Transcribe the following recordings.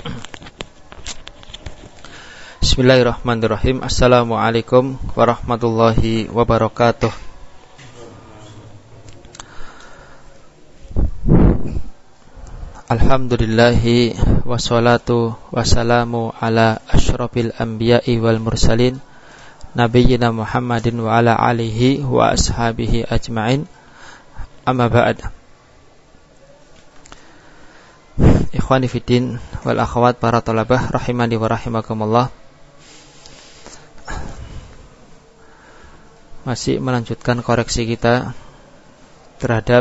Bismillahirrahmanirrahim. Assalamualaikum warahmatullahi wabarakatuh. Alhamdulillahi wassalatu wassalamu ala asyrafil anbiya'i wal mursalin nabiyyina Muhammadin wa ala alihi wa ashabihi ajma'in. Amma ba'd. Ikhwani fiddin wal akhwat para thalabah rahimani wa rahimakumullah. Masih melanjutkan koreksi kita terhadap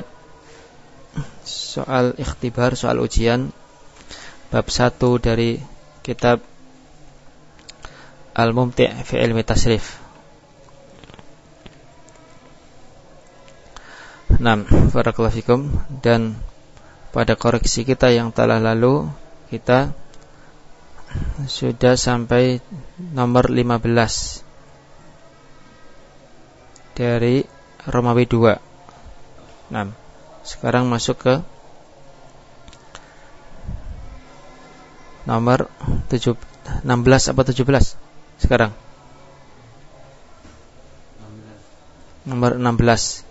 soal ikhtibar, soal ujian bab 1 dari kitab Al-Mumti' fi Ilmi Tasrif. Barakallahu fikum. Dan pada koreksi kita yang telah lalu, kita sudah sampai nomor 15 dari Romawi 2. Sekarang masuk ke nomor 16 apa 17 sekarang? Nomor 16.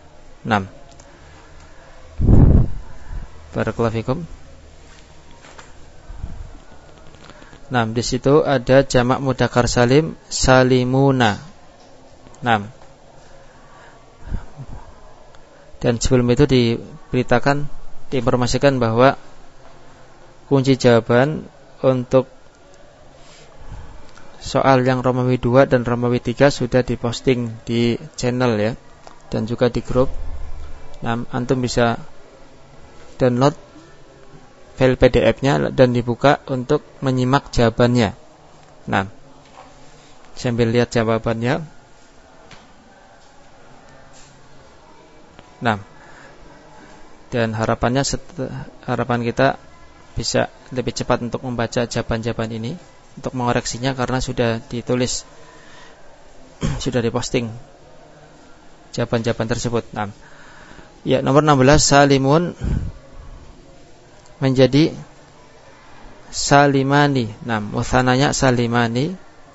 Barakallahu fikum. Di situ ada jamak mudzakkar salim, salimuna. Dan sebelum itu diberitakan, diinformasikan bahwa kunci jawaban untuk soal yang Romawi 2 dan Romawi 3 sudah diposting di channel ya, dan juga di grup. Antum bisa download file PDF-nya dan dibuka untuk menyimak jawabannya. Sambil lihat jawabannya. Dan harapan kita bisa lebih cepat untuk membaca jawaban-jawaban ini, untuk mengoreksinya, karena sudah ditulis, sudah diposting jawaban-jawaban tersebut. Ya, nomor 16, salimun menjadi salimani. Mutsananya salimani,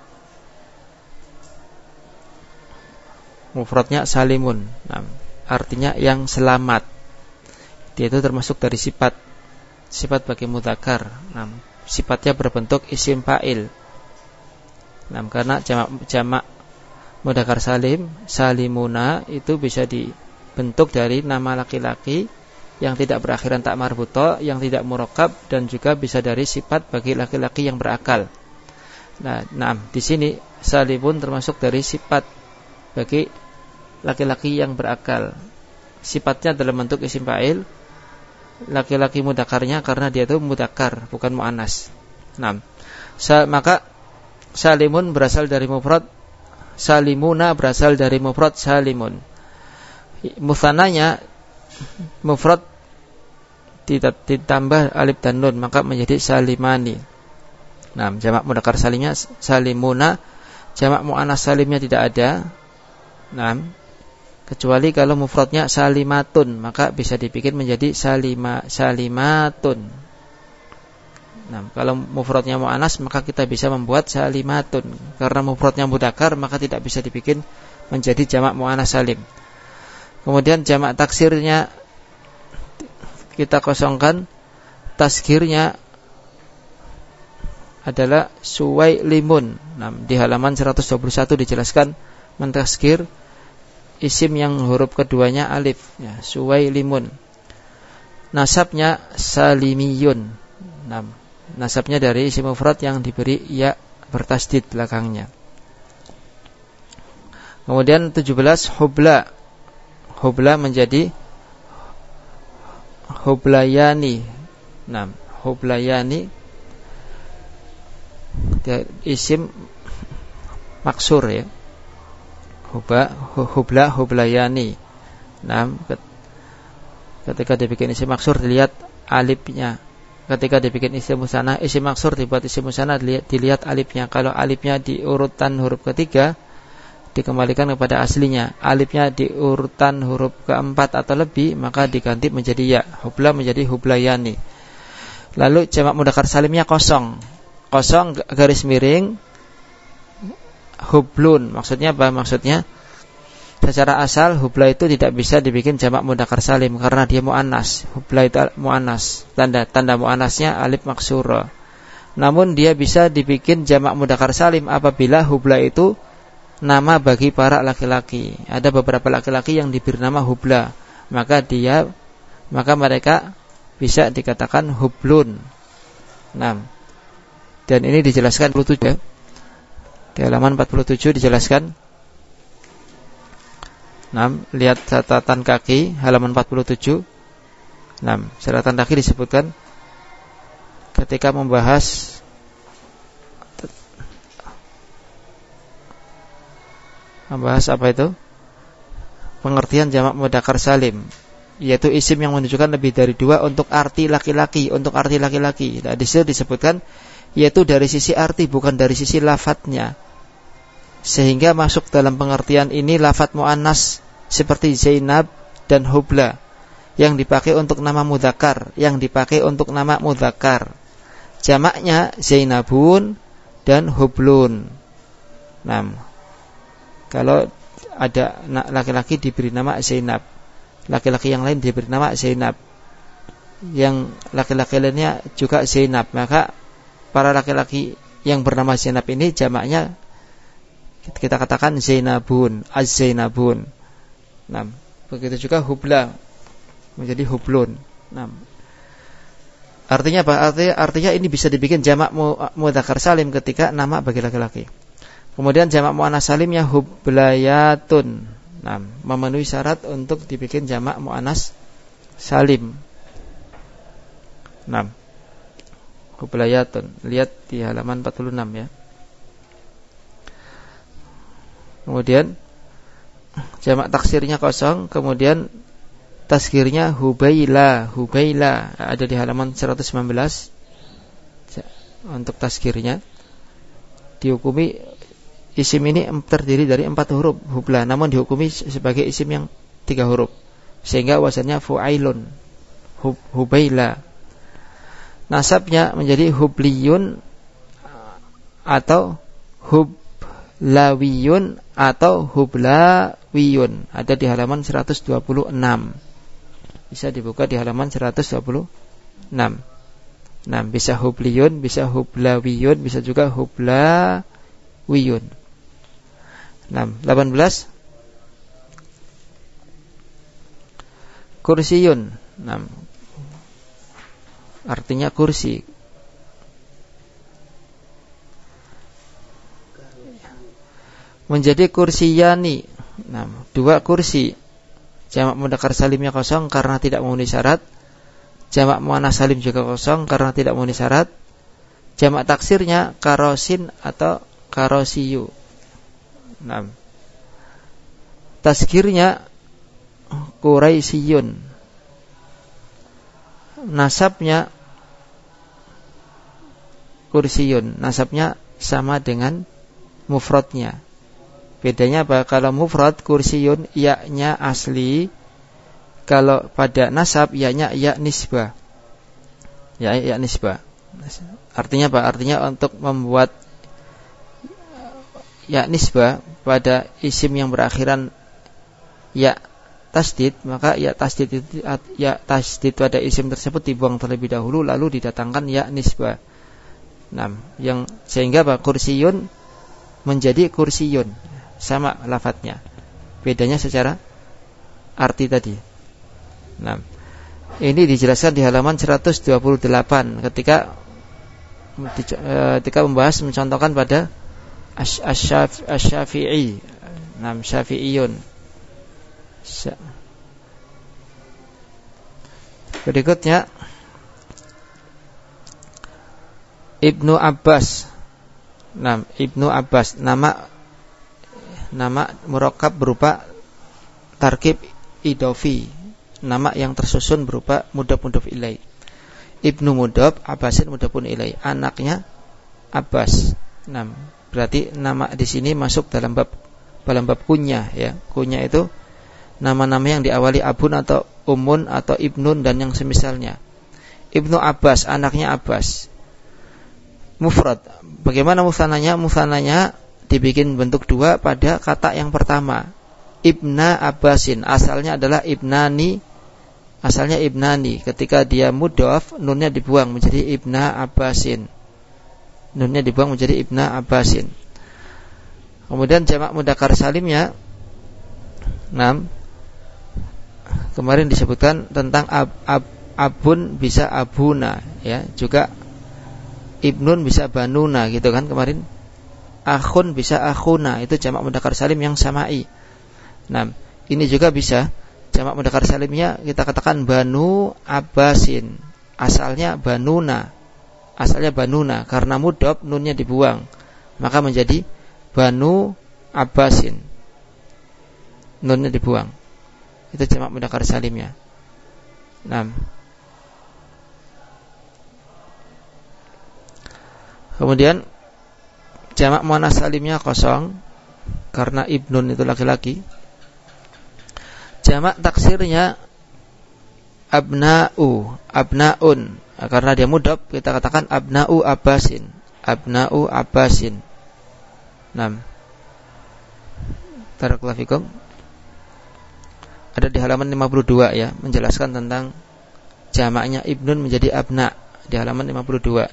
mufradnya salimun. Artinya yang selamat. Dia itu termasuk dari sifat bagi mudzakkar. Sifatnya berbentuk isim fa'il. Karena jamak mudzakkar salim, salimuna, itu bisa dibentuk dari nama laki-laki yang tidak berakhiran tak marbuta, yang tidak murakkab, dan juga bisa dari sifat bagi laki-laki yang berakal. Di sini salimun termasuk dari sifat bagi laki-laki yang berakal. Sifatnya dalam bentuk isim fa'il, laki-laki mudzakarnya, karena dia itu mudzakkar, bukan muannas. Maka salimun berasal dari mufrad, salimuna berasal dari mufrad salimun. Mutsananya mufrad ditambah alif dan nun, maka menjadi salimani. Jamak mudzakkar salimnya salimuna, jamak muannas salimnya tidak ada. Kecuali kalau mufradnya salimatun, maka bisa dibikin menjadi salimatun. Kalau mufradnya muannas, maka kita bisa membuat salimatun. Karena mufradnya mudzakkar, maka tidak bisa dibikin menjadi jamak muannas salim. Kemudian jamak taksirnya kita kosongkan, tasghirnya adalah suwailimun. Di halaman 121 dijelaskan mentasghir isim yang huruf keduanya alif, ya, suwailimun. Nasabnya salimiyun. Nasabnya dari isim mufrad yang diberi ya bertasdid belakangnya. Kemudian 17, hubla. Hubla menjadi hublayani. Hublayani isim maksur ya. Hubla, hublayani. Ketika dibikin isim maksur dilihat alifnya. Ketika dibikin isim musanna, isim maksur dibuat isim musanna, dilihat alifnya. Kalau alifnya di urutan huruf ketiga, dikembalikan kepada aslinya. Alifnya di urutan huruf keempat atau lebih, maka diganti menjadi ya. Hubla menjadi hublayani. Lalu jamak mudzakkar salimnya kosong garis miring hublun. Maksudnya apa? Maksudnya secara asal hubla itu tidak bisa dibikin jamak mudzakkar salim karena dia muannas. Hubla itu muannas. Tanda muannasnya alif maksura. Namun dia bisa dibikin jamak mudzakkar salim apabila hubla itu nama bagi para laki-laki. Ada beberapa laki-laki yang diberi nama hubla, maka mereka bisa dikatakan hublun. Dan ini dijelaskan 47 ya. Di halaman 47 dijelaskan. Lihat catatan kaki halaman 47. Catatan kaki disebutkan ketika membahas apa itu? Pengertian jamak mudzakkar salim, yaitu isim yang menunjukkan lebih dari dua untuk arti laki-laki. Nah, di situ disebutkan yaitu dari sisi arti, bukan dari sisi lafadznya. Sehingga masuk dalam pengertian ini lafadz muannas seperti Zainab dan Hubla yang dipakai untuk nama mudzakkar, Jamaknya Zainabun dan Hublun. Kalau ada laki-laki diberi nama Zainab, laki-laki yang lain diberi nama Zainab, yang laki-laki lainnya juga Zainab, maka para laki-laki yang bernama Zainab ini jamaknya kita katakan Zainabun, Az-Zainabun. Begitu juga Hubla menjadi Hublun. Artinya apa? Artinya ini bisa dibikin jamak mudzakkar salim ketika nama bagi laki-laki. Kemudian jamak muannas salimnya hublayatun. Memenuhi syarat untuk dibikin jamak muannas salim. Hublayatun. Lihat di halaman 46 ya. Kemudian jamak taksirnya kosong, kemudian tasghirnya Hubaila. Ada di halaman 119. Untuk tasghirnya dihukumi isim ini terdiri dari 4 huruf hubla, namun dihukumi sebagai isim yang 3 huruf, sehingga wazannya fu'ailun, Hubaila. Nasabnya menjadi hubliyun atau hublawiyun atau hublawiyun. Ada di halaman 126. Bisa dibuka di halaman 126. Bisa hubliyun, bisa hublawiyun, bisa juga hublawiyun. 18. Kursiyun. Artinya kursi. Menjadi kursiyani. 2 kursi. Jamak mudzakkar salimnya kosong karena tidak memenuhi syarat. Jamak muannas salim juga kosong karena tidak memenuhi syarat. Jamak taksirnya karosin atau karosiyu. Tasghirnya Quraisiyun. Nasabnya kursiyun. Nasabnya sama dengan mufradnya. Bedanya apa? Kalau mufrad kursiyun ya-nya asli, kalau pada nasab ya-nya ya nisbah. Ya nisbah. Artinya apa? Artinya untuk membuat ya nisbah pada isim yang berakhiran ya tasdid, maka ya tasdid pada isim tersebut dibuang terlebih dahulu lalu didatangkan ya nisbah. Yang sehingga apa? Kursiyun menjadi kursiyun, sama lafadznya. Bedanya secara arti tadi. Ini dijelaskan di halaman 128 ketika membahas mencontohkan pada Asy-Syafi'i. Syafi'iyun. Berikutnya Ibnu Abbas. Ibnu Abbas, nama murakkab berupa tarkib idofi, nama yang tersusun berupa mudhaf ilaih. Ibnu mudhaf, Abbasin mudhafun ilaih, anaknya Abbas. Berarti nama di sini masuk dalam bab kunyah ya. Kunyah itu nama-nama yang diawali abun atau umun atau ibnun dan yang semisalnya. Ibnu Abbas, anaknya Abbas. Mufrad. Bagaimana musananya? Musananya dibikin bentuk dua pada kata yang pertama. Ibna Abbasin, asalnya adalah ibnani. Asalnya ibnani. Ketika dia mudhaf, nunnya dibuang menjadi Ibna Abbasin. Nunnya dibuang menjadi Ibna Abbasin. Kemudian jamak mudzakkar salimnya, kemarin disebutkan tentang abun bisa abuna, ya, juga ibnun bisa banuna, gitu kan kemarin. Akhun bisa akhuna, itu jamak mudzakkar salim yang samai. Ini juga bisa jamak mudzakkar salimnya kita katakan banu abbasin, asalnya banuna. Asalnya banuna, karena mudhaf nunnya dibuang, maka menjadi banu abbasin. Nunnya dibuang. Itu jamak mudzakkar salimnya. Kemudian jamak muannas salimnya kosong, karena ibnun itu laki-laki. Jamak taksirnya abnaun, karena dia mudhaf kita katakan abnau abbasin. Barakallahu fikum. Ada di halaman 52 ya, menjelaskan tentang jamaknya ibnun menjadi abna di halaman 52.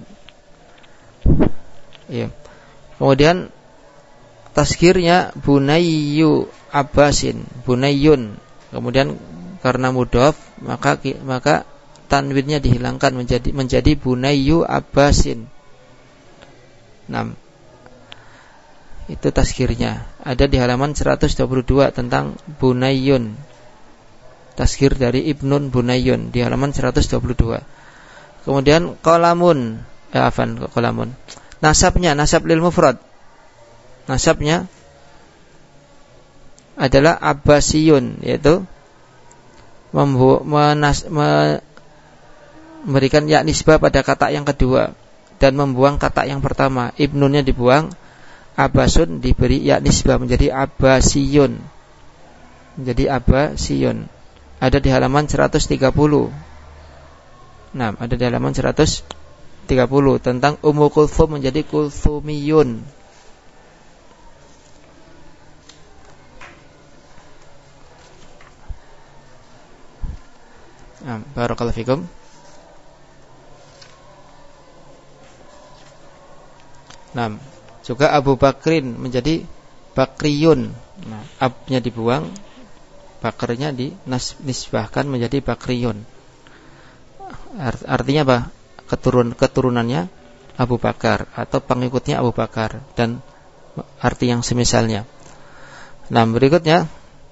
Ya. Kemudian tasghirnya bunayyu abbasin, bunayyun. Kemudian karena mudhaf maka tanwinnya dihilangkan menjadi bunayyu abbasin. Itu tasghirnya. Ada di halaman 122 tentang bunayyun. Tasghir dari ibnun bunayyun di halaman 122. Kemudian qalamun. Nasabnya, nasab lil mufrad. Nasabnya adalah abbasiyun, yaitu memberikan ya nisbah pada kata yang kedua dan membuang kata yang pertama. Ibnunnya dibuang, abbasun diberi ya nisbah menjadi abbasiyun. Menjadi abbasiyun. Ada di halaman 130. Ada di halaman 130 tentang Ummu Kulthum menjadi Kulthumiyun. Barakallahu fikum. Juga Abu Bakrin menjadi Bakriyun. Abnya dibuang, bakarnya dinisbahkan menjadi Bakriyun. Artinya apa? Keturunannya Abu Bakar atau pengikutnya Abu Bakar dan arti yang semisalnya. Berikutnya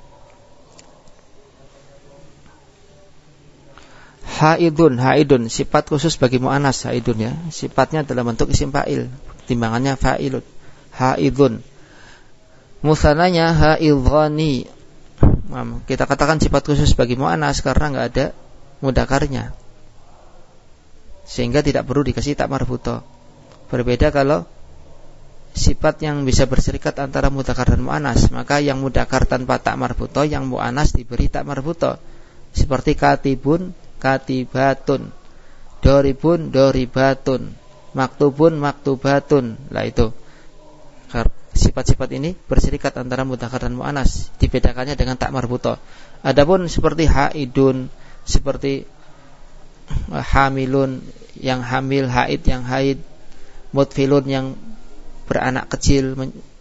haidun, sifat khusus bagi muannas haidun ya. Sifatnya dalam bentuk isim fa'il, timbangannya fa'ilun. Haidun. Musananya haidhani. Kita katakan sifat khusus bagi muannas karena enggak ada mudzakarnya, sehingga tidak perlu dikasih tak marbuto. Berbeda kalau sifat yang bisa berserikat antara mudzakkar dan muannas, maka yang mudzakkar tanpa tak marbuto, yang muannas diberi tak marbuto. Seperti katibun, katibatun, doribun, doribatun, maktubun, maktubatun. Lah itu. Sifat-sifat ini berserikat antara mudzakkar dan muannas, dibedakannya dengan tak marbuto. Adapun seperti haidun, seperti hamilun yang hamil, haid yang haid, mutfilun yang beranak kecil,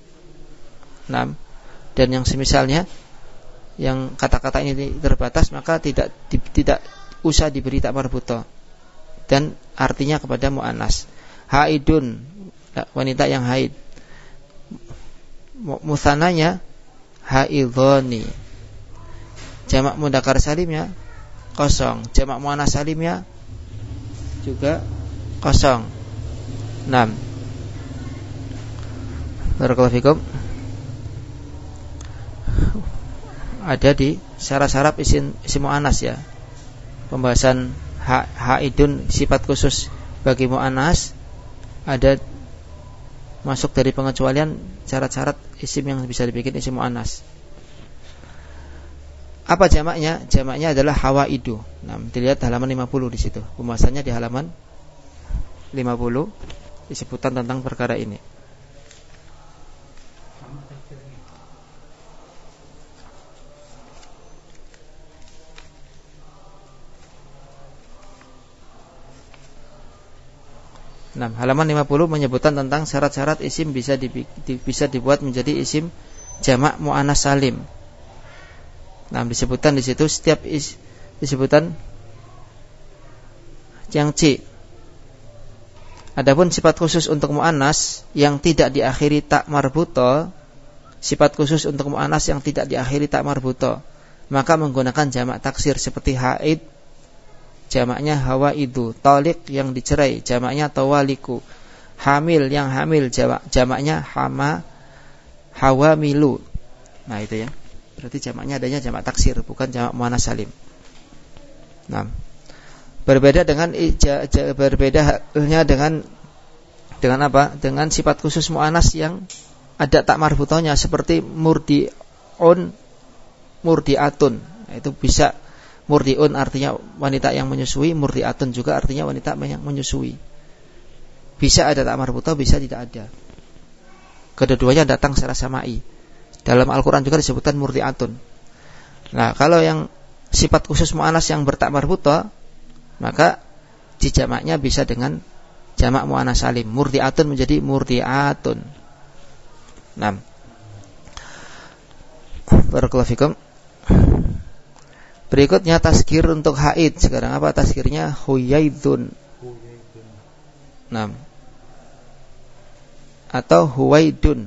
dan yang semisalnya, yang kata-kata ini terbatas, maka tidak usah diberi tak marbuto dan artinya kepada muannas. Haidun, wanita yang haid. Musananya haidhani. Jamak mudzakkar salimnya kosong, jamak muannas salimnya juga kosong. Barakallahu fikum. Ada di syarah-syarah isim muannas ya. Pembahasan haidun, sifat khusus bagi muannas, ada masuk dari pengecualian syarat-syarat isim yang bisa dibikin isim muannas. Apa jamaknya? Jamaknya adalah hawaidu. Nah, dilihat halaman 50 di situ. Pembahasannya di halaman 50 disebutkan tentang perkara ini. Nah, halaman 50 menyebutkan tentang syarat-syarat isim bisa dibuat menjadi isim jamak muannas salim. Nah, disebutkan di situ setiap disebutkan yang C. Adapun sifat khusus untuk muannas yang tidak diakhiri ta marbuta, sifat khusus untuk muannas yang tidak diakhiri ta marbuta, maka menggunakan jamak taksir seperti haid, jamaknya hawaidu, talik yang dicerai, jamaknya tawaliku, hamil yang hamil, jamaknya hawamilu. Nah, itu ya. Berarti jamaknya adanya jamak taksir, bukan jamak muannas salim. Nah, berbeda halnya dengan apa? Dengan sifat khusus muannas yang ada tak marbutohnya seperti murdiun, murdiatun. Nah, itu bisa murdiun artinya wanita yang menyusui, murdiatun juga artinya wanita yang menyusui. Bisa ada tak marbutoh, bisa tidak ada. Kedua-duanya datang secara samai. Dalam Al-Quran juga disebutkan murdiatun. Nah, kalau yang sifat khusus mu'anas yang bertak marbuta, maka dijamaknya bisa dengan jamak mu'anas salim. Murdiatun menjadi murdiatun. Nah, barakallahu fikum. Berikutnya tazkir untuk haid. Sekarang apa tazkirnya? Huyaidun. Nah, atau huwaidun.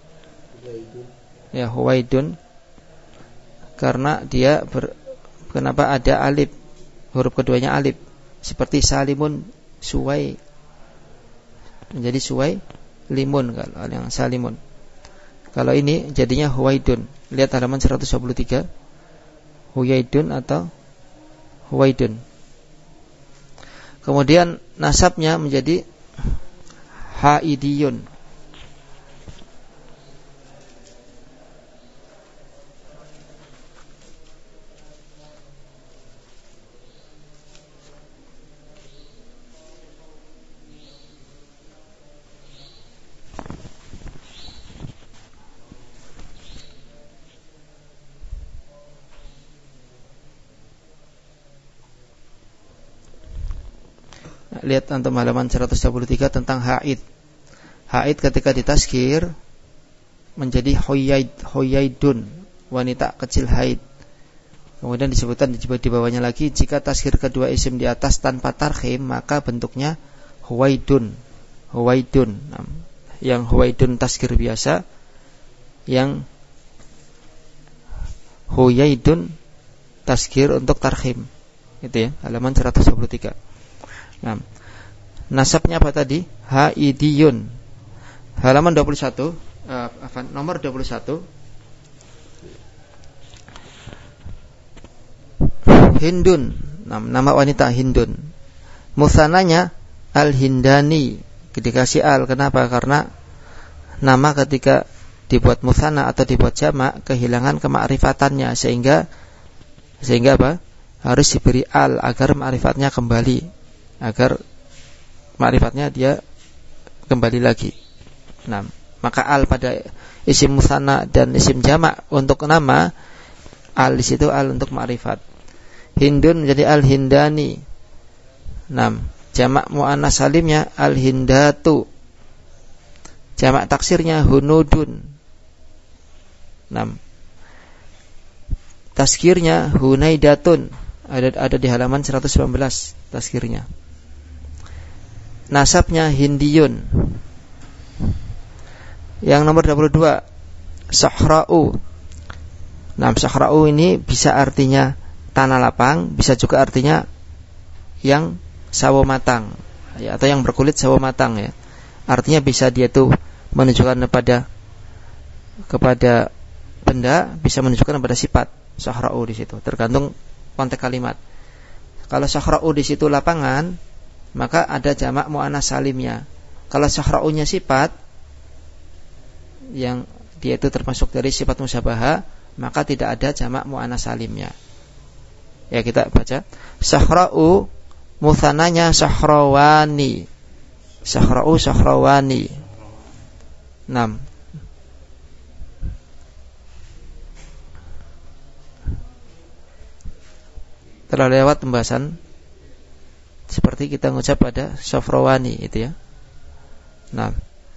Ya, huwaidun karena dia kenapa ada alif, huruf keduanya alif, seperti salimun, suwai menjadi suwai limun kalau yang salimun. Kalau ini jadinya huwaidun. Lihat halaman 123. Huyaidun atau huwaidun. Kemudian nasabnya menjadi haidiyun. Lihat antum halaman 123 tentang haid. Haid ketika ditazkir menjadi huyaidun, wanita kecil haid. Kemudian disebutkan di bawahnya lagi, jika tazkir kedua isim di atas tanpa tarkhim, maka bentuknya huwaidun. Yang huwaidun tazkir biasa, yang huyaidun tazkir untuk tarkhim. Itu ya, halaman 123. Nah, nasabnya apa tadi? Haidiyun. Halaman 21, nomor 21. Hindun, nama wanita Hindun. Musananya al-hindani, dikasih al. Kenapa? Karena nama ketika dibuat musana atau dibuat jamak kehilangan kemakrifatannya, sehingga apa? Harus diberi al agar makrifatnya kembali. Agar ma'rifatnya dia kembali lagi. Nah, maka al pada isim musanna dan isim jamak untuk nama, al di situ al untuk ma'rifat. Hindun menjadi al-hindani. Nah, jamak muannas salimnya al-hindatu. Jamak taksirnya hunudun. Nah, tazkirnya hunaidatun. Ada di halaman 119 tazkirnya. Nasabnya hindiyun. Yang nomor 22 sahra'u. Nah, sahra'u ini bisa artinya tanah lapang, bisa juga artinya yang sawo matang ya, atau yang berkulit sawo matang ya. Artinya bisa dia tuh menunjukkan kepada benda, bisa menunjukkan kepada sifat sahra'u di situ. Tergantung konteks kalimat. Kalau sahra'u di situ lapangan, maka ada jamak muannas salimnya. Kalau sahra'unya sifat yang dia itu termasuk dari sifat musyabaha, maka tidak ada jamak muannats salimnya. Ya, kita baca sahra'u, mutsananya sahrawani. Sahra'u sahrawani. 6. Telah lewat pembahasan seperti kita mengucap pada safrawani itu ya. Nah,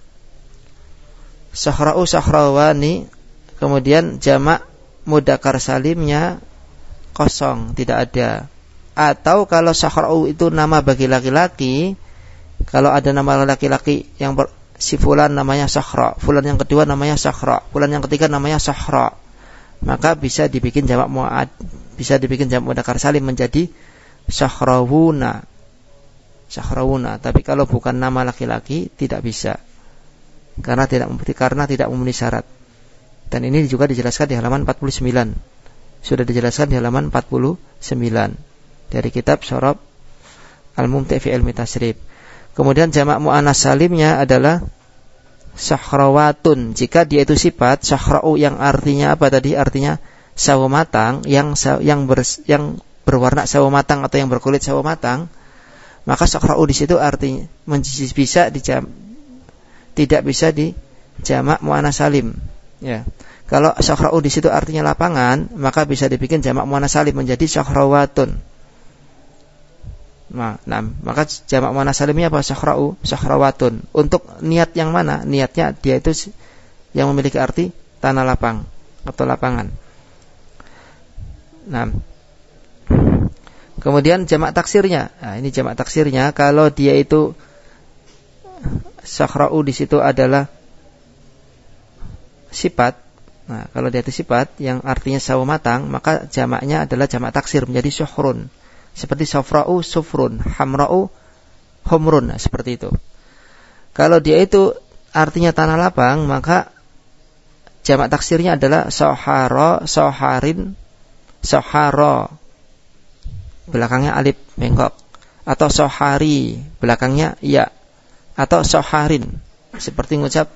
sahra'u sahrawani, kemudian jamak mudzakkar salimnya kosong, tidak ada. Atau kalau sahra'u itu nama bagi laki-laki, kalau ada nama laki-laki yang si fulan namanya Sahra, fulan yang kedua namanya Sahra, fulan yang ketiga namanya Sahra, maka bisa dibikin jamak mudzakkar salim menjadi Sahrawuna. Sahrawuna. Tapi kalau bukan nama laki-laki tidak bisa, karena tidak memenuhi syarat. Dan ini juga dijelaskan di halaman 49. Sudah dijelaskan di halaman 49 dari kitab Syarab Al-Mumti' fi Ilmi Tasrif. Kemudian jamak muannats salimnya adalah sahrawatun. Jika dia itu sifat sahra'u yang artinya apa tadi? Artinya sawo matang, yang berwarna sawo matang atau yang berkulit sawo matang, maka sahra'u di situ artinya tidak bisa dijamak muannats salim. Ya. Kalau sahra'u di situ artinya lapangan, maka bisa dibikin jamak muannats salim menjadi sahrawatun. Nah, maka jamak muannats salimnya apa? Sahra'u, sahrawatun. Untuk niat yang mana? Niatnya dia itu yang memiliki arti tanah lapang atau lapangan. Nah, kemudian jamak taksirnya. Nah, ini jamak taksirnya kalau dia itu sahra'u di situ adalah sifat. Nah, kalau dia itu sifat yang artinya sawo matang, maka jamaknya adalah jamak taksir menjadi syuhrun. Seperti safra'u sufrun, hamra'u humrun, nah, seperti itu. Kalau dia itu artinya tanah lapang, maka jamak taksirnya adalah sahara, saharin, sahara, belakangnya alif bengkok, atau sahari, belakangnya ya, atau saharin, seperti ngucap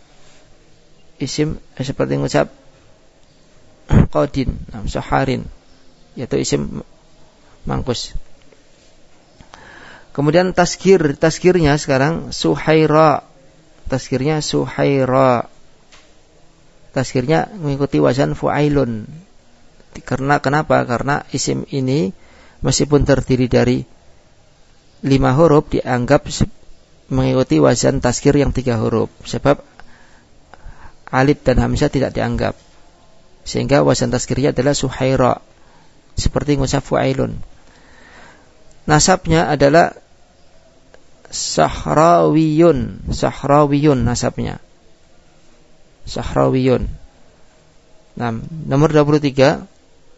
isim, seperti ngucap qadin, saharin, yaitu isim mangkus. Kemudian taskirnya sekarang suhaira. Taskirnya suhaira. Taskirnya mengikuti wazan fu'ailun. Kenapa? Karena isim ini meskipun terdiri dari 5 huruf dianggap mengikuti wazan taskir yang 3 huruf. Sebab alif dan hamzah tidak dianggap. Sehingga wazan taskirnya adalah suhaira. Seperti ngucap fu'ailun. Nasabnya adalah sahrawiyun. Sahrawiyun nasabnya. Sahrawiyun. Nah, nomor 23.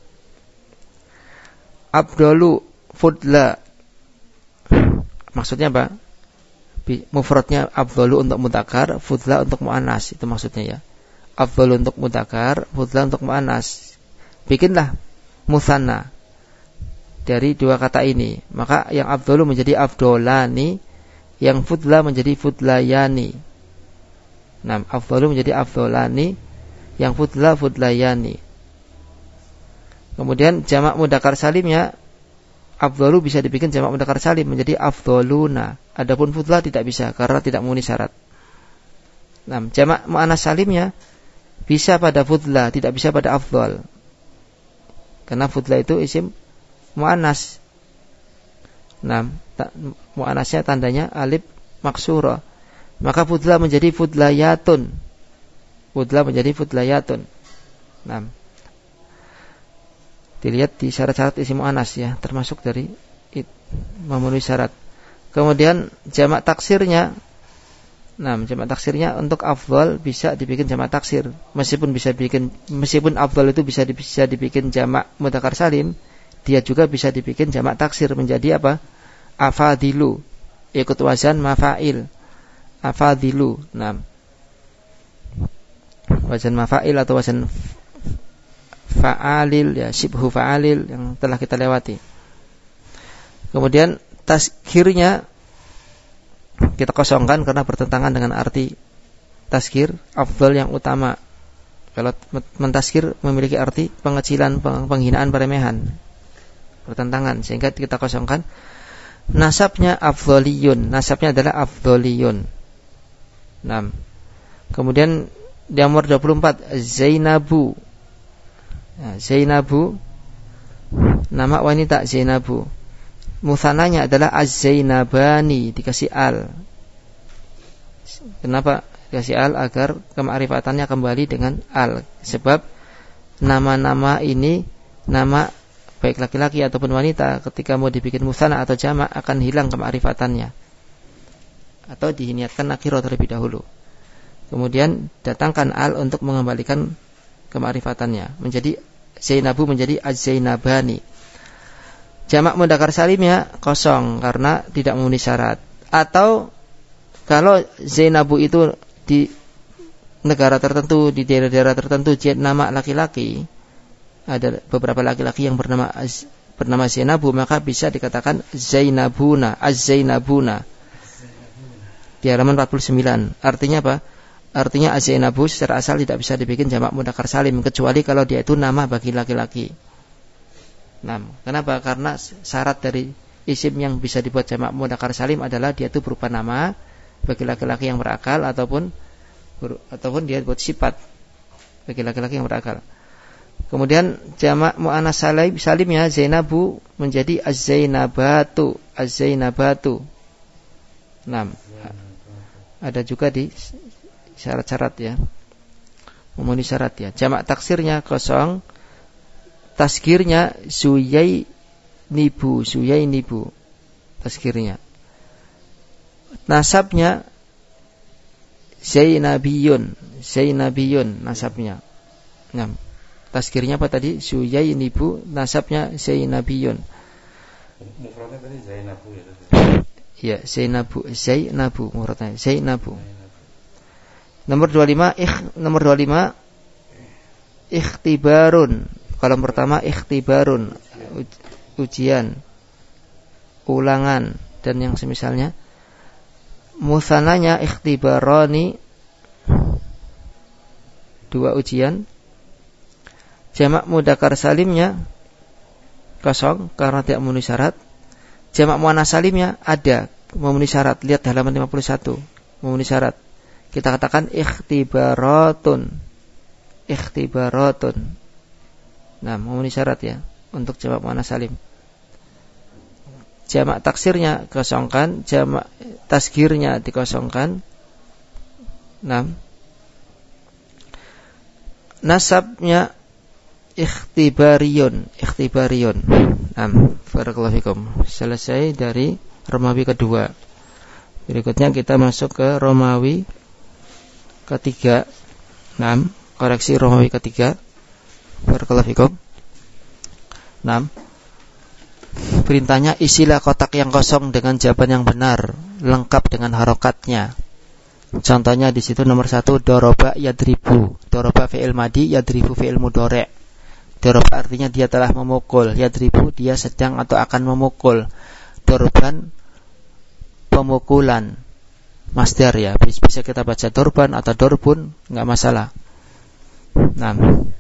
Abdolu fudla. Maksudnya apa? Mufradnya abdolu untuk mudzakkar, fudla untuk muannas. Itu maksudnya ya. Abdolu untuk mudzakkar, fudla untuk muannas. Bikinlah mutsanna dari 2 kata ini. Maka yang afdhalu menjadi afdolani, yang fudla menjadi fudlayani. Nah, afdhalu menjadi afdolani, yang fudla fudlayani. Kemudian jamak mudzakkar salimnya afdhalu bisa dibikin jamak mudzakkar salim menjadi afdholuna. Adapun fudla tidak bisa karena tidak memenuhi syarat. Nah, jamak muannats salimnya bisa pada fudla, tidak bisa pada afdhal. Karena fudla itu isim muannas. Nah, muannasnya tandanya alif maksura. Maka fudla menjadi fudlayatun. Fudla menjadi fudlayatun. Nah, dilihat di syarat-syarat isim muannas ya, termasuk dari memenuhi syarat. Kemudian jamak taksirnya. Nah, jamak taksirnya untuk afdhal bisa dibikin jamak taksir. Meskipun afdhal itu bisa dibikin jamak mudzakkar salim, dia juga bisa dibikin jamak taksir menjadi apa? Afadilu. Ikut wazan mafa'il. Afadilu. Nah, wazan mafa'il atau wazan fa'alil ya, sibhu fa'alil yang telah kita lewati. Kemudian taskirnya kita kosongkan karena bertentangan dengan arti taskir afdhal yang utama. Kalau mentazkir memiliki arti pengecilan, penghinaan, peremehan, pertentangan, sehingga kita kosongkan. Nasabnya afdholiyun, nasabnya adalah afdholiyun. Nah, kemudian di nomor 24 Zainabu. Nah, Zainabu nama wanita Zainabu. Mutsananya adalah Az-Zainabani, dikasih al. Kenapa dikasih al? Agar kema'rifatannya kembali dengan al. Sebab nama-nama ini, nama baik laki-laki ataupun wanita, ketika mau dibikin mutsana atau jamak akan hilang kema'rifatannya, atau diniatkan nakirah terlebih dahulu. Kemudian datangkan al untuk mengembalikan kema'rifatannya. Menjadi Zainabu menjadi Az-Zainabani. Jamak mudzakkar salimnya kosong karena tidak memenuhi syarat. Atau kalau Zainabu itu di negara tertentu, di daerah-daerah tertentu nama laki-laki, ada beberapa laki-laki yang bernama Zainabu, maka bisa dikatakan Zainabuna, Az-Zainabuna. Di halaman 49. Artinya apa? Artinya Az-Zainabu secara asal tidak bisa dibikin jamak mudzakkar salim kecuali kalau dia itu nama bagi laki-laki. Nah, kenapa? Karena syarat dari isim yang bisa dibuat jamak mudzakkar salim adalah dia itu berupa nama bagi laki-laki yang berakal ataupun dia buat sifat bagi laki-laki yang berakal. Kemudian jamak muannats salimnya Zainabu menjadi Az-Zainabatu, Az-Zainabatu. Nah, ada juga di syarat-syarat ya, memenuhi syarat ya. Jamak taksirnya kosong. Tasgirnya Suyainibu, Suyainibu tasgirnya. Nasabnya Zainabiyun, Zainabiyun nasabnya. Nah, tasgirnya apa tadi? Suyainibu, nasabnya Zainabiyun. Mufradnya tadi Zainabu ya. Ya, Zainabu, Zainabu mufradnya, Zainabu. Nomor 25 ikhtibarun. Kolom pertama ikhtibarun, ujian, ulangan dan yang semisalnya. Mutsananya ikhtibarani, 2 ujian. Jamak mudzakkar salimnya kosong karena tidak memenuhi syarat. Jamak muannats salimnya ada memenuhi syarat. Lihat halaman 51, memenuhi syarat. Kita katakan ikhtibaratun, ikhtibaratun. Nah, memenuhi syarat ya untuk jamak muannats salim. Jamak taksirnya kosongkan, jamak tasghirnya dikosongkan. Nah, nasabnya ikhtibariyun, ikhtibariyun. Nah, barakallahu fikum. Selesai dari Romawi kedua. Berikutnya kita masuk ke Romawi ketiga. Nah, koreksi Romawi ketiga. Barakallahu fikum. 6. Perintahnya isilah kotak yang kosong dengan jawaban yang benar, lengkap dengan harokatnya. Contohnya di situ nomor 1 doroba yadribu. Doroba fi'il madi, yadribu fi'il mudhari'. Doroba artinya dia telah memukul, yadribu dia sedang atau akan memukul. Dorban pemukulan. Masdar ya. Bisa kita baca dorban atau dorbun, enggak masalah. 6.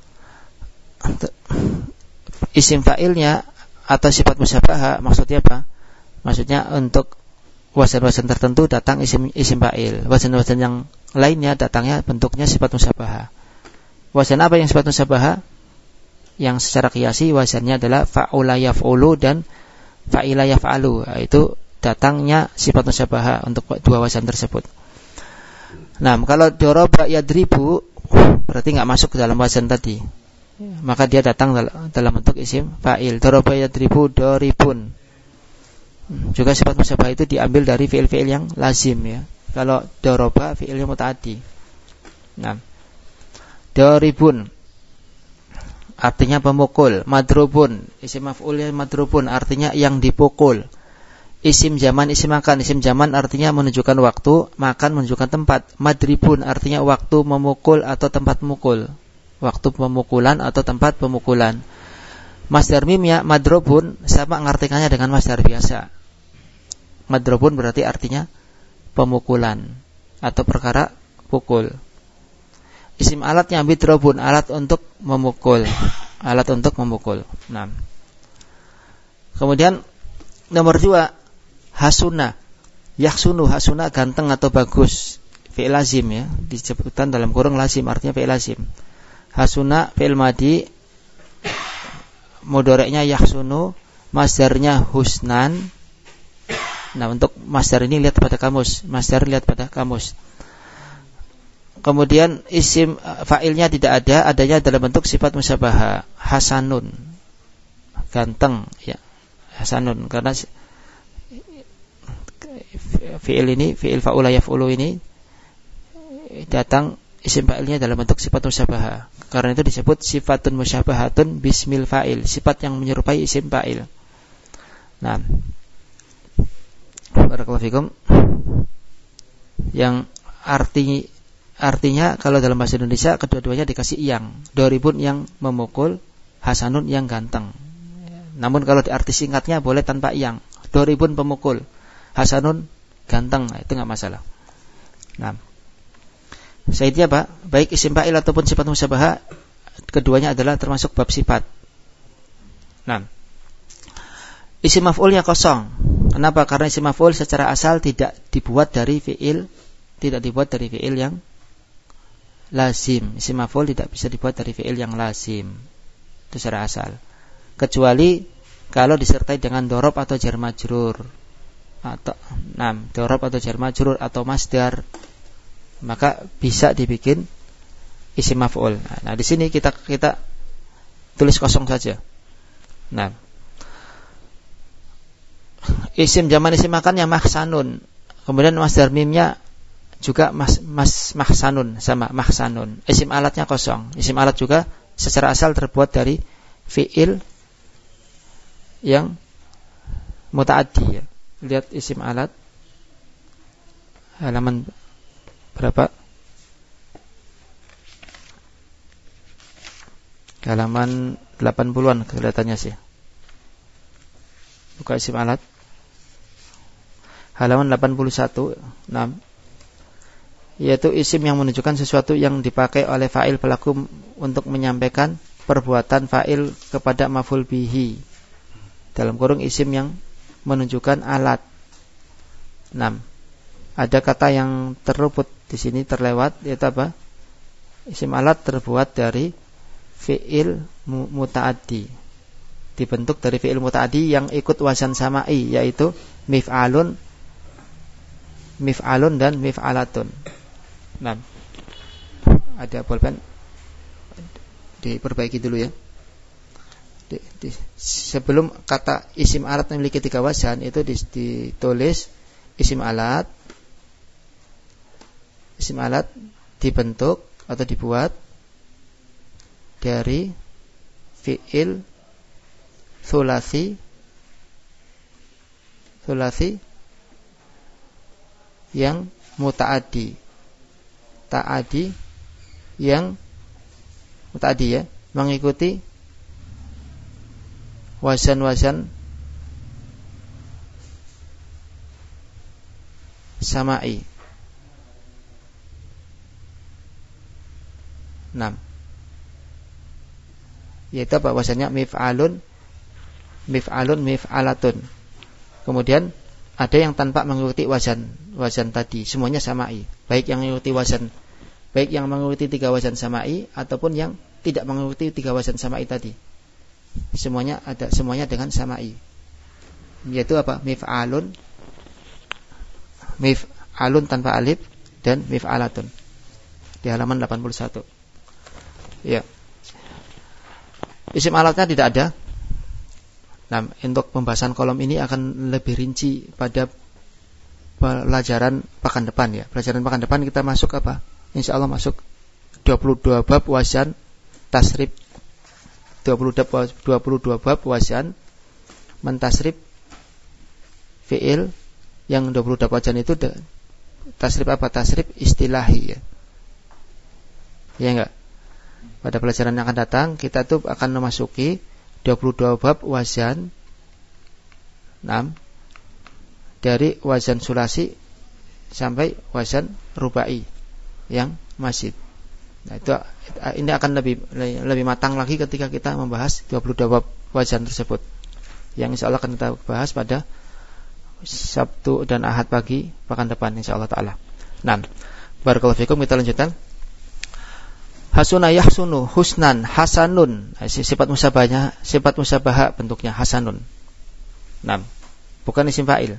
Isim fa'ilnya atau sifat musyabahah maksudnya apa? Maksudnya untuk wazan-wazan tertentu datang isim fa'il. Wazan-wazan yang lainnya datangnya bentuknya sifat musyabahah. Wazan apa yang sifat musyabahah? Yang secara qiyasi wazannya adalah fa'ula yaf'ulu dan fa'ila yaf'alu. Itu datangnya sifat musyabahah untuk dua wazan tersebut. Nah, kalau doroba yadribu berarti enggak masuk ke dalam wazan tadi. Maka dia datang dalam bentuk isim fa'il. Doroba yadribu doribun. Juga sifat musyabah itu diambil dari fi'il-fi'il yang lazim ya. Kalau doroba fi'ilnya muta'addi. Nah, doribun artinya pemukul. Madrubun isim maf'ulnya madrubun artinya yang dipukul. Isim zaman, isim makan. Isim zaman artinya menunjukkan waktu, makan menunjukkan tempat. Madribun artinya waktu memukul atau tempat memukul. Waktu pemukulan atau tempat pemukulan. Masdar mimnya madrobun sama mengartikannya dengan masdar biasa. Madrobun berarti artinya pemukulan atau perkara pukul. isim alatnya bidrobun, alat untuk memukul. Nah. Kemudian nomor 2, hasuna. Yaksunu, hasuna ganteng atau bagus. Fi'il lazim ya, disebutkan dalam kurung lazim, artinya fi'il lazim. Hasuna fi'il madi, mudhari'nya yaksunu, masdarnya husnan. Nah, untuk masdar ini lihat pada kamus. Kemudian isim fa'ilnya tidak ada, adanya dalam bentuk sifat musyabaha. Hasanun, ganteng ya. Hasanun, karena fi'il fa'ula yaf'ulu ini datang isim fa'ilnya dalam bentuk sifat musyabaha. Karena itu disebut sifatun musyabahatun bismil fa'il, sifat yang menyerupai isim fa'il. Nah, barakallahu fikum. Yang artinya kalau dalam bahasa Indonesia kedua-duanya dikasih yang. Doribun yang memukul, hasanun yang ganteng. Namun kalau di arti singkatnya boleh tanpa yang. Doribun pemukul, hasanun ganteng, itu enggak masalah. Nah, saidnya apa? Baik isim fa'il ataupun sifat musyabaha, keduanya adalah termasuk bab sifat. Nah, isim maf'ulnya kosong. Kenapa? Karena isim maf'ul secara asal tidak dibuat dari fi'il yang lazim. Isim maf'ul tidak bisa dibuat dari fi'il yang lazim. Itu secara asal. Kecuali kalau disertai dengan dorob atau jar majrur. Dorob atau jar majrur atau masdar, maka bisa dibikin isim maf'ul. Nah, di sini kita tulis kosong saja. Nah, isim zaman isim makannya mahsanun. Kemudian masdar mimnya juga mahsanun, sama mahsanun. Isim alatnya kosong. Isim alat juga secara asal terbuat dari fi'il yang muta'addi ya. Lihat isim alat halaman berapa? Halaman 80-an kelihatannya sih. Buka isim alat. Halaman 81, 6. Yaitu isim yang menunjukkan sesuatu yang dipakai oleh fa'il pelaku untuk menyampaikan perbuatan fa'il kepada maf'ul bihi. Dalam kurung isim yang menunjukkan alat. 6. Ada kata yang terluput di sini, terlewat, yaitu apa? Isim alat terbuat dari fi'il muta'addi. Dibentuk dari fi'il muta'addi yang ikut wazan sama'i, yaitu mif'alun dan mif'alatun. 6. Ada pulpen, diperbaiki dulu ya. Sebelum kata isim alat memiliki 3 wazan itu ditulis isim alat dibentuk atau dibuat dari fi'il tsulasi yang muta'addi. Yang muta'addi ya, mengikuti wazan-wazan sama'i. 6. Yaitu apa wazannya? Mif'alun, mif'alatun. Kemudian ada yang tanpa mengikuti wazan tadi, semuanya sama'i. Baik yang mengikuti 3 wazan sama'i ataupun yang tidak mengikuti 3 wazan sama'i tadi. Semuanya dengan sama'i. Yaitu apa? Mif'alun tanpa alif dan mif'alatun. Di halaman 81. Ya. Isim alatnya tidak ada. Nah, untuk pembahasan kolom ini akan lebih rinci pada pelajaran pekan depan ya. Pelajaran pekan depan kita masuk apa? Insyaallah masuk 22 bab wazan tasrif. 22 bab wazan mentasrif fi'il. Yang 22 wazan itu tasrif apa? Tasrif istilahi ya. Ya enggak? Pada pelajaran yang akan datang kita tuh akan memasuki 22 bab wazan 6 dari wazan sulasi sampai wazan rubai yang masjid. Nah, ini akan lebih matang lagi ketika kita membahas 22 wazan tersebut, yang insyaallah akan kita bahas pada Sabtu dan Ahad pagi pekan depan insyaallah taala. Nah, barakallahu fikum, kita lanjutkan. Hasuna yahsunu, husnan, hasanun. Sifat musabahah bentuknya hasanun. Nah, bukan isim fa'il.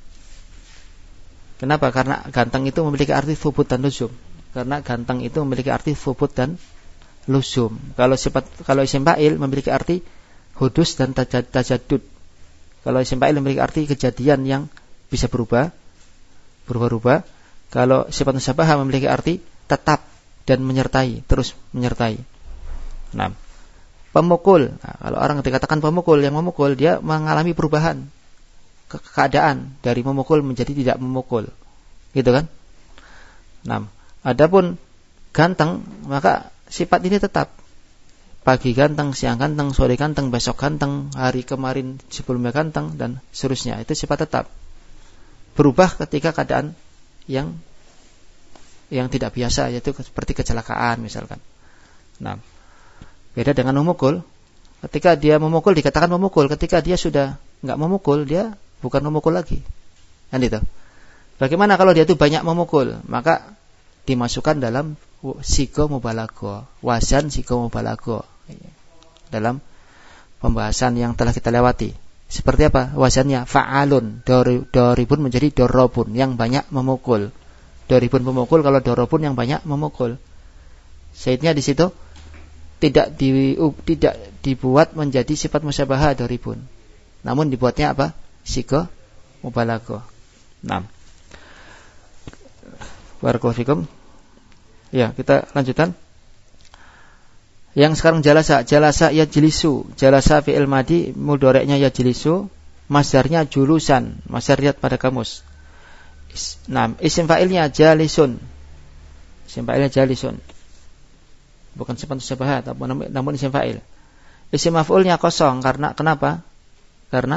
Kenapa? Karena ganteng itu memiliki arti thubut dan luzum. Karena ganteng itu memiliki arti thubut dan luzum. Kalau isim fa'il memiliki arti hudus dan tajaddud. Kalau isim fa'il memiliki arti kejadian yang bisa berubah-ubah. Kalau sifat musabahah memiliki arti tetap dan menyertai, terus menyertai. Nah, pemukul. Nah, kalau orang dikatakan pemukul, yang memukul dia mengalami perubahan keadaan dari memukul menjadi tidak memukul, gitu kan? Nah, adapun ganteng, maka sifat ini tetap. Pagi ganteng, siang ganteng, sore ganteng, besok ganteng, hari kemarin sebelumnya ganteng, dan seterusnya. Itu sifat tetap. Berubah ketika keadaan yang tidak biasa, yaitu seperti kecelakaan misalkan. Nah, beda dengan memukul. Ketika dia memukul dikatakan memukul, ketika dia sudah enggak memukul, dia bukan memukul lagi. Kan itu. Bagaimana kalau dia itu banyak memukul? Maka dimasukkan dalam sigo mubalaghah, wazan sigo mubalaghah. Dalam pembahasan yang telah kita lewati. Seperti apa? Wazannya fa'alun, doribun menjadi dorobun, yang banyak memukul. Doribun pemukul, kalau dorobun yang banyak memukul. Sayyidnya di situ tidak dibuat menjadi sifat musyabahah doribun. Namun dibuatnya apa? Sigo mubalaghah. Nah, barakallahu fikum. Ya, kita lanjutkan. Yang sekarang jalasa yajlisu. Jalasa fi'il madi, mudhari'nya yajlisu, masdarnya julusan. Masdar lihat pada kamus. Nah, isim fa'ilnya jalisun. Isim fa'ilnya jalisun. Bukan sifat musyabahah, namun isim fa'il. Isim maf'ulnya kosong, karena kenapa? Karena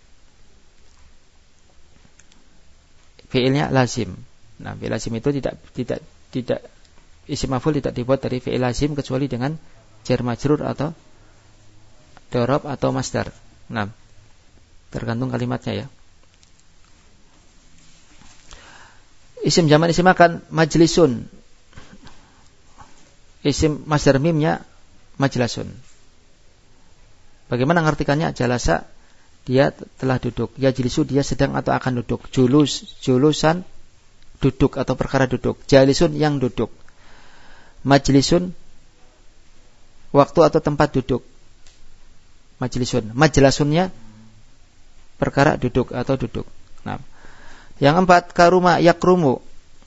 fi'ilnya lazim. Nah, fi'il lazim itu tidak isim maf'ul tidak dibuat dari fi'il lazim kecuali dengan jar majrur atau dorob atau masdar. Nah, tergantung kalimatnya ya. Isim jamak isim makan majlisun. Isim masdar mimnya majlasun. Bagaimana ngartikannya? Jalasa, dia telah duduk. Yajlisu, dia sedang atau akan duduk. Julusan, duduk atau perkara duduk. Jalisun, yang duduk. Majlisun, waktu atau tempat duduk. Majlisun. Majlasunnya perkara duduk atau duduk. Nah, yang 4, karuma yakrumu.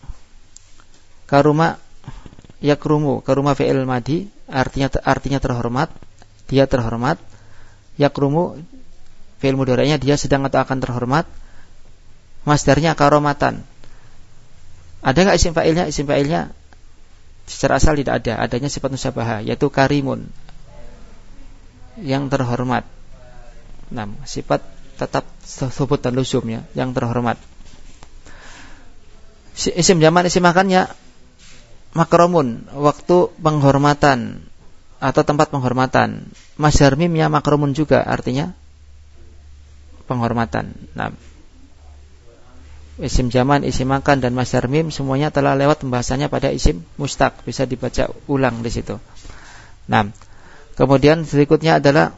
Karuma yakrumu. Karuma fi'il madi, artinya terhormat. Dia terhormat. Yakrumu fi'il mudhari'nya, dia sedang atau akan terhormat. Masdarnya karomatan. Ada enggak isim fa'ilnya? Isim fa'ilnya secara asal tidak ada. Adanya sifat musyabahah, yaitu karimun, yang terhormat. Nah, sifat tetap thubut dan luzumnya, yang terhormat. Isim jamak isim makannya makromun, waktu penghormatan atau tempat penghormatan. Masdar mimnya makromun juga, artinya penghormatan. Nah, isim jamak, isim makan dan masdar mim semuanya telah lewat pembahasannya pada isim mustaq, bisa dibaca ulang di situ. Nah, kemudian berikutnya adalah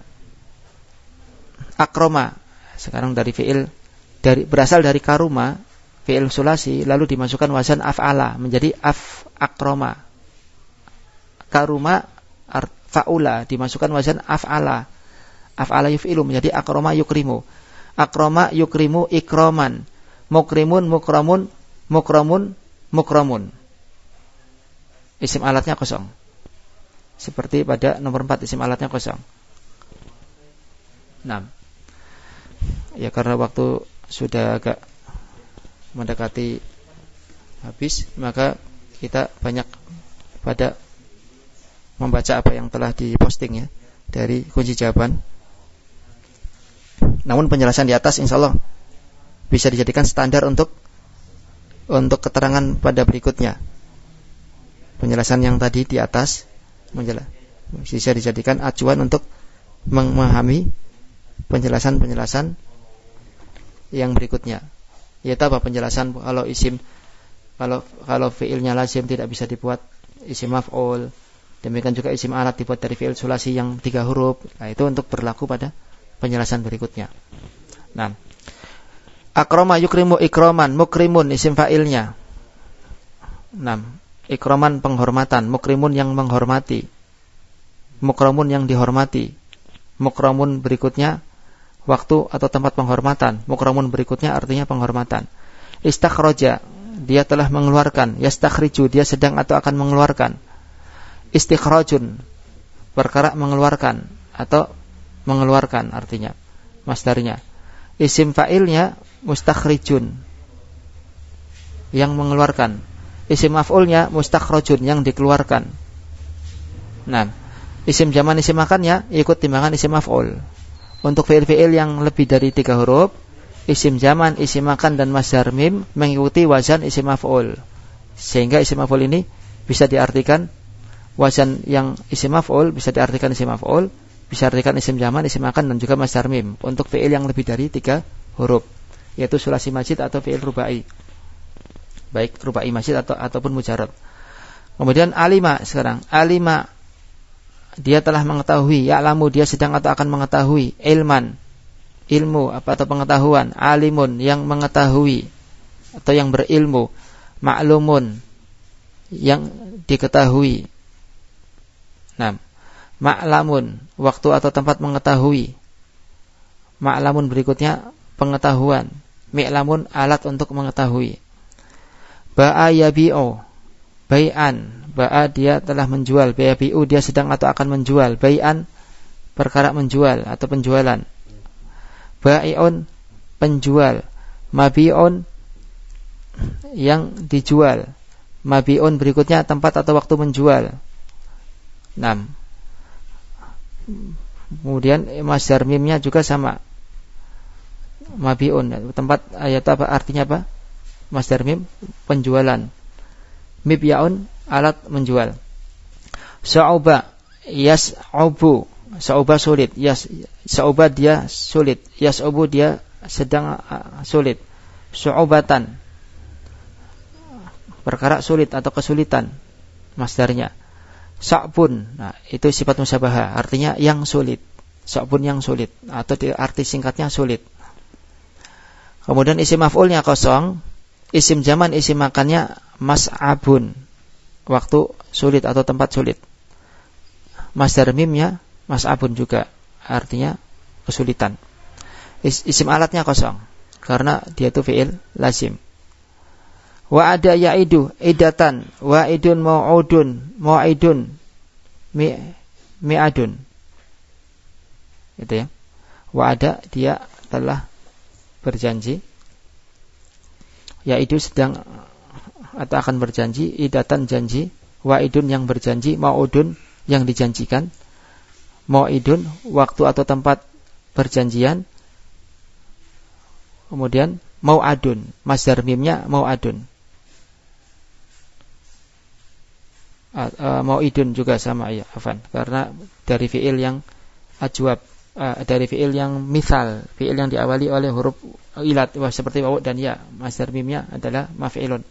akroma. Sekarang dari fiil berasal dari karuma, fiil sulasi, lalu dimasukkan wazan af'ala menjadi akroma. Karuma fa'ula, dimasukkan wazan af'ala. Af'ala yuf'ilu menjadi akroma yukrimu. Akroma yukrimu ikroman. Mukrimun mukramun mukramun mukramun. Isim alatnya kosong. Seperti pada nomor 4, isim alatnya kosong. 6. Ya, karena waktu sudah agak mendekati habis, maka kita banyak pada membaca apa yang telah diposting ya dari kunci jawaban. Namun penjelasan di atas insyaallah bisa dijadikan standar untuk keterangan pada berikutnya. Penjelasan yang tadi di atas bisa dijadikan acuan untuk memahami penjelasan-penjelasan yang berikutnya. Yaitu apa penjelasan kalau isim, kalau fiilnya lazim tidak bisa dibuat isim maf'ul. Demikian juga isim alat dibuat dari fiil sulasi yang 3 huruf. Nah, itu untuk berlaku pada penjelasan berikutnya. Nah, akrama yukrimu ikraman, mukrimun isim fa'ilnya. Nah, ikraman penghormatan, mukrimun yang menghormati, mukramun yang dihormati. Mukramun berikutnya waktu atau tempat penghormatan. Mukramun berikutnya artinya penghormatan. Istakhraja, dia telah mengeluarkan. Yastakhriju, dia sedang atau akan mengeluarkan. Istikhrajun, perkara mengeluarkan atau mengeluarkan artinya masdarnya. Isim fa'ilnya mustakhrijun, yang mengeluarkan. Isim maf'ulnya mustakhrajun, yang dikeluarkan. Nah, isim zaman isim makannya ikut timbangan isim maf'ul. Untuk fi'il-fi'il yang lebih dari 3 huruf, isim zaman, isim makan dan masdar mim mengikuti wazan isim maf'ul. Sehingga isim maf'ul ini bisa diartikan wazan yang isim maf'ul, bisa diartikan isim maf'ul, bisa diartikan isim zaman, isim makan dan juga masdar mim. Untuk fi'il yang lebih dari 3 huruf, yaitu sulasi majid atau fi'il rubai. Baik rubai majid ataupun mujarrad. Kemudian alima sekarang. Alima, dia telah mengetahui. Ya'lamu, dia sedang atau akan mengetahui. Ilman, ilmu atau pengetahuan. Alimun, yang mengetahui atau yang berilmu. Ma'lumun, yang diketahui. Nah, ma'lamun, waktu atau tempat mengetahui. Ma'lamun berikutnya pengetahuan. Mi'lamun, alat untuk mengetahui. Ba'a yabi'u, bai'an, ba'a dia telah menjual. Yabi'u, dia sedang atau akan menjual. Bai'an, perkara menjual atau penjualan. Ba'i'un, penjual. Mabi'un, yang dijual. Mabi'un berikutnya tempat atau waktu menjual. 6. Kemudian masdar mimnya juga sama. Mabi'un, tempat ayat apa artinya apa? Masdar mim penjualan. Mibyaun, alat menjual. Sa'uba, yas'ubu, sa'uba sulit. Sa'uba dia sulit. Yas'ubu dia sedang sulit. Su'ubatan, perkara sulit atau kesulitan masdarnya. Sa'bun, nah, itu sifat musyabahah, artinya yang sulit. Sa'bun yang sulit, atau arti singkatnya sulit. Kemudian isim maf'ulnya kosong. Isim zaman, isim makannya mas'abun, waktu sulit atau tempat sulit. Masdar mimnya mas'abun juga, artinya kesulitan. Isim alatnya kosong, karena dia itu fi'il lazim. Wa'ada ya'idu, idatan. Wa'idun mau'udun, mau'idun mi'adun. Itu ya. Wa'ada, dia telah berjanji. Ya'idu sedang atau akan berjanji. Idatan janji. Wa'idun yang berjanji. Mau'udun yang dijanjikan. Mau'idun waktu atau tempat perjanjian. Kemudian mau'adun, masdar mimnya mau'adun. Mau'idun juga sama ya, afan, karena dari fiil yang ajwab, dari fiil yang misal, fiil yang diawali oleh huruf ilat seperti wawu dan ya, masdar mimnya adalah maf'ilun.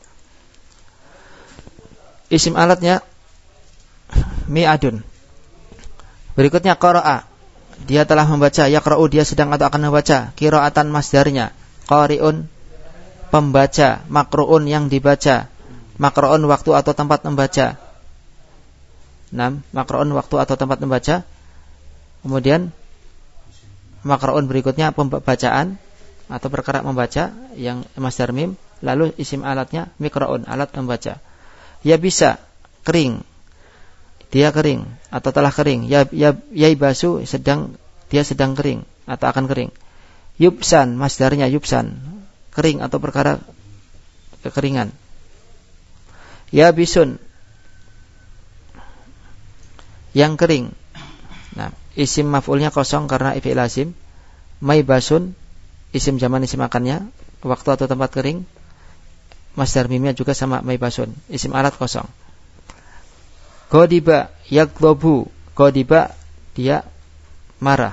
Isim alatnya mi'adun. Berikutnya qara'a, dia telah membaca. Yaqra'u, dia sedang atau akan membaca. Qira'atan masdarnya. Qari'un, pembaca. Maqru'un, yang dibaca. Maqru'un, waktu atau tempat membaca. 6. Maqru'un, waktu atau tempat membaca. Kemudian maqru'un berikutnya pembacaan atau perkara membaca yang masdar mim. Lalu isim alatnya miqra'un, alat membaca. Ya bisa, kering. Dia kering atau telah kering. Yaibasu, dia sedang kering atau akan kering. Yubsan, masdarnya yubsan, kering atau perkara kekeringan. Yabisun, yang kering. Nah, isim maf'ulnya kosong karena fi'il lazim. Maibasun, isim zaman isim makannya, waktu atau tempat kering. Masdar mimnya juga sama maibasun, isim alat kosong. Ghadiba yaghdabu. Ghadiba dia marah.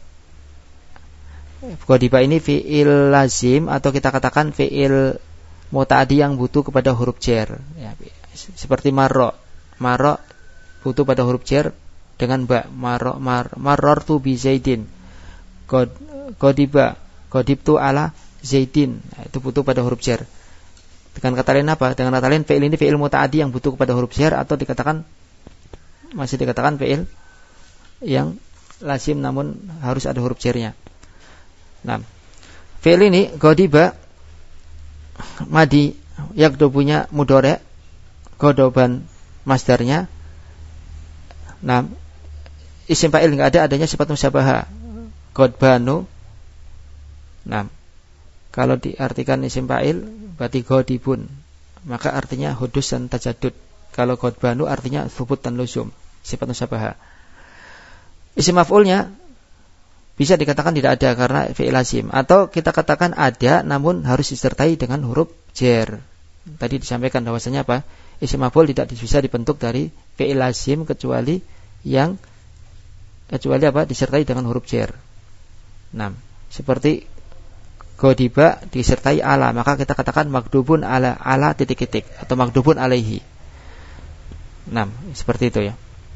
Ghadiba ini fi'il lazim atau kita katakan fi'il muta'addi yang butuh kepada huruf jar. Ya, seperti marra. Marra butuh pada huruf jar dengan ba. Marartu bi Zaidin. Ghadiba, ghadibtu ala Zaidin. Nah, itu butuh pada huruf jar. Dengan kata lain apa? Dengan kata lain fi'il ini fi'il muta'addi yang butuh kepada huruf jar atau masih dikatakan fi'il yang lazim namun harus ada huruf jarnya. Nah, fi'il ini ghadiba madi yaghdabunya mudhari', ghadaban masdarnya. Nah, isim fa'il enggak ada, adanya sifat musyabahah. Ghadbanu. Nah, kalau diartikan isim fa'il berarti ghadibun, maka artinya hudus dan tajaddud. Kalau ghadbanu artinya thubut dan luzum, sifat musyabahah. Isim maf'ulnya bisa dikatakan tidak ada karena fi'il lazim, atau kita katakan ada namun harus disertai dengan huruf jar. Tadi disampaikan bahwasanya apa? Isim maf'ul tidak bisa dibentuk dari fi'il lazim kecuali disertai dengan huruf jar. Nah, seperti ghadiba disertai ala, maka kita katakan maghdubun ala titik-titik atau maghdubun alaihi. Nah, seperti itu ya.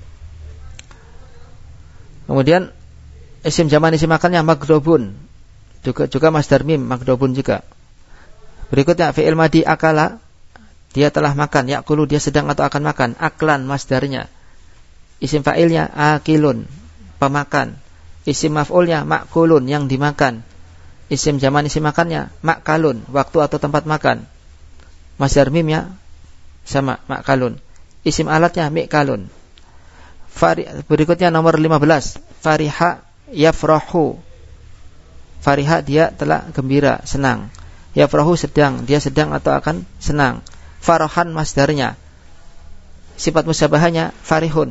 Kemudian isim zaman isim makannya maghdubun, juga masdar mim maghdubun juga. Berikutnya fi'il madi akala, dia telah makan. Ya'kulu, dia sedang atau akan makan. Aklan masdarnya. Isim fa'ilnya akilun, pemakan. Isim maf'ulnya ma'kulun, yang dimakan. Isim zaman isim makannya ma'kalun, waktu atau tempat makan. Masdar mimnya sama ma'kalun. Isim alatnya mi'kalun. Berikutnya nomor 15, fariha yafrahu. Fariha, dia telah gembira, senang. Yafrahu, dia sedang atau akan senang. Farahan masdarnya. Sifat musyabahanya farihun.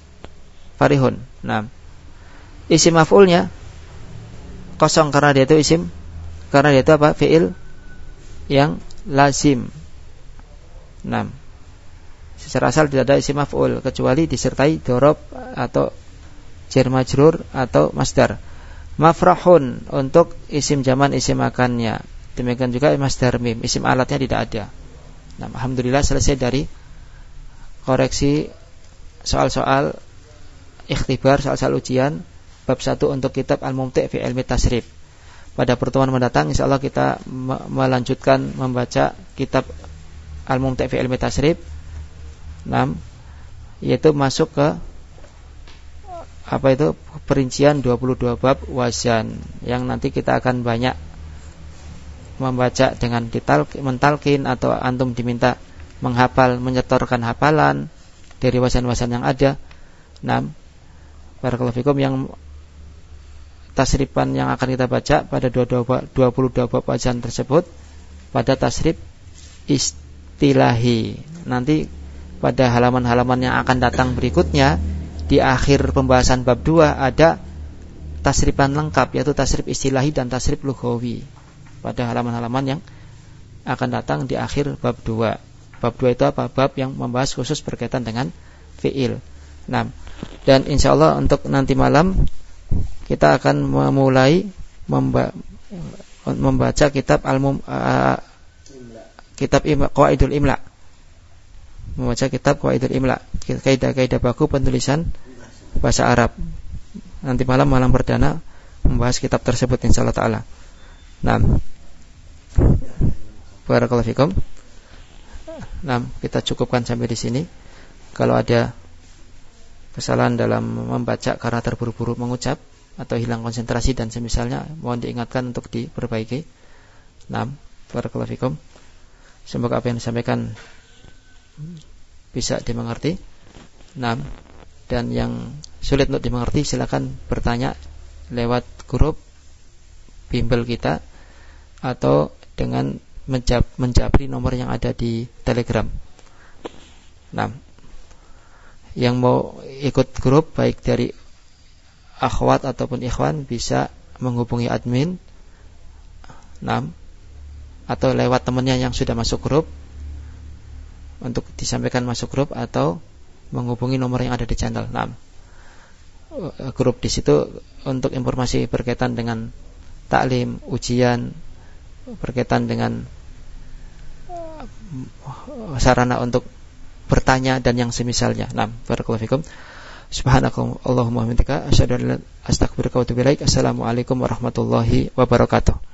Nah, isim maf'ulnya kosong karena dia itu apa? Fi'il yang lazim. Nah, secara asal tidak ada isim maf'ul kecuali disertai dzarab atau jar majrur atau masdar. Mafrahun untuk isim zaman isim makannya. Demikian juga masdar mim, isim alatnya tidak ada. Nah, alhamdulillah selesai dari koreksi soal-soal ikhtibar, soal-soal ujian bab 1 untuk kitab Al-Mumti' fi Ilmi Tasrif. Pada pertemuan mendatang insyaallah kita melanjutkan membaca kitab Al-Mumti' fi Ilmi Tasrif. 6, yaitu masuk ke perincian 22 bab wazan yang nanti kita akan banyak membaca dengan mentalkin atau antum diminta menghafal, menyetorkan hafalan dari wazan-wazan yang ada. 6, barakallahu fikum, yang tasrifan yang akan kita baca pada 22 bab wazan tersebut pada tasrif istilahi. Nanti pada halaman-halaman yang akan datang berikutnya di akhir pembahasan bab 2 ada tasrifan lengkap, yaitu tasrif istilahi dan tasrif lughawi. Pada halaman-halaman yang akan datang di akhir bab 2. Bab 2 itu apa? Bab yang membahas khusus berkaitan dengan fi'il. Nah, dan insyaallah untuk nanti malam kita akan memulai membaca kitab Qawaidul Imla. Membaca kitab Qawaidul Imla, kaidah-kaidah baku penulisan bahasa Arab. Nanti malam perdana membahas kitab tersebut insyaallah taala. Nah, barakallahu fikum. Nah, kita cukupkan sampai di sini. Kalau ada kesalahan dalam membaca karena terburu-buru mengucap atau hilang konsentrasi dan semisalnya, mohon diingatkan untuk diperbaiki. Nah, barakallahu fikum. Semoga apa yang disampaikan bisa dimengerti. Nah, dan yang sulit untuk dimengerti silakan bertanya lewat grup bimbel kita atau dengan menjabri nomor yang ada di Telegram. Nah, yang mau ikut grup baik dari akhwat ataupun ikhwan bisa menghubungi admin. Nah, atau lewat temannya yang sudah masuk grup untuk disampaikan masuk grup, atau menghubungi nomor yang ada di channel. Nah, grup di situ untuk informasi berkaitan dengan taklim, ujian, berkaitan dengan sarana untuk bertanya dan yang semisalnya. Nah, barakallahu fikum. Subhanakallahumma wa bihamdika asyhadu an la ilaha illa anta astaghfiruka wa atubu ilaik. Assalamualaikum warahmatullahi wabarakatuh.